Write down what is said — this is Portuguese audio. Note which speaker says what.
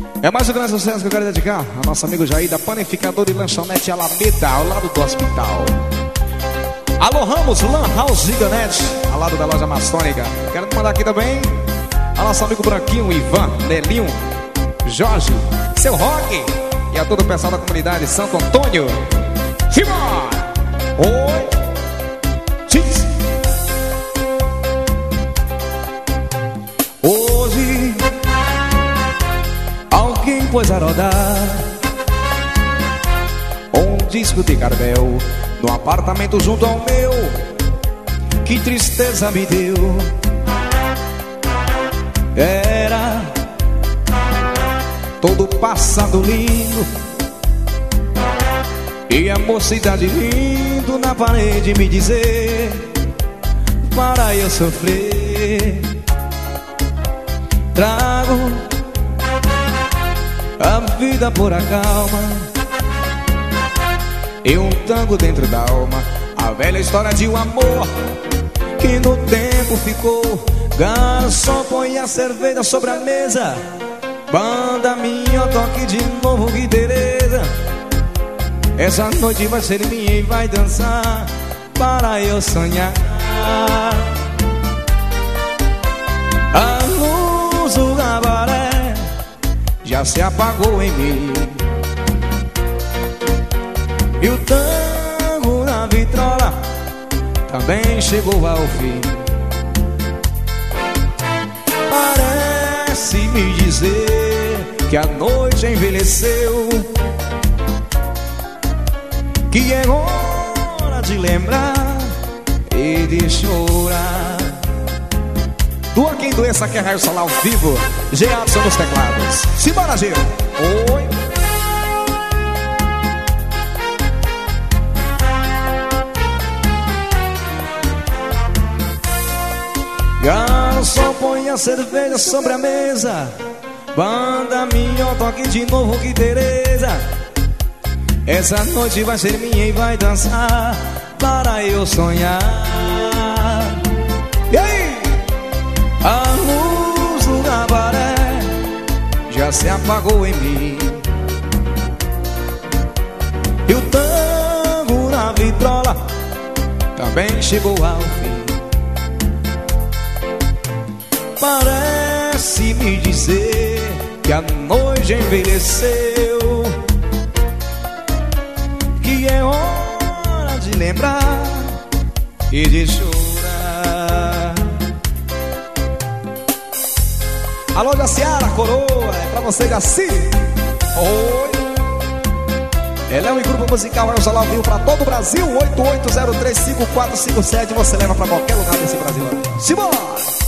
Speaker 1: É mais um grande sucesso que eu quero dedicar ao nosso amigo Jair da Panificador e Lanchonete Alameda, ao lado do hospital. Alô Ramos, Lan House Gigante, ao lado da loja maçônica. Quero mandar aqui também ao nosso amigo Branquinho, Ivan, Nelinho, Jorge, seu Rock e a todo o pessoal da comunidade Santo Antônio. Simbora! Oi! Diz! Hoje alguém pôs a rodar um disco de Carvel no apartamento junto ao meu. Que tristeza me deu. Era todo passado lindo e a mocidade rindo na parede me dizer para eu sofrer. Trago a vida por acalma e um tango dentro da alma. A velha história de um amor que no tempo ficou. Garçom, põe a cerveja sobre a mesa. Banda minha, toque de novo, que Tereza. Essa noite vai ser minha e vai dançar para eu sonhar. A luz do cabaré já se apagou em mim e o tango na vitrola também chegou ao fim. Parece me dizer que a noite envelheceu, que é hora de lembrar e de chorar. Doa quem doença quer raio solar ao vivo. Geadson nos teclados. Simbora, Gil. Oi. Garçom, põe a cerveja sobre a mesa. Banda minha, toque de novo, que Tereza. Essa noite vai ser minha e vai dançar para eu sonhar. E aí? A luz do cabaré já se apagou em mim e o tango na vitrola também chegou ao fim. Parece me dizer que a noite envelheceu, que é hora de lembrar e de chorar. Alô, Jaciara, coroa, é pra você, Jaci. Oi. Ela é um grupo musical, vai usar lá ao vivo pra todo o Brasil. 88035457, você leva pra qualquer lugar desse Brasil. Simbora!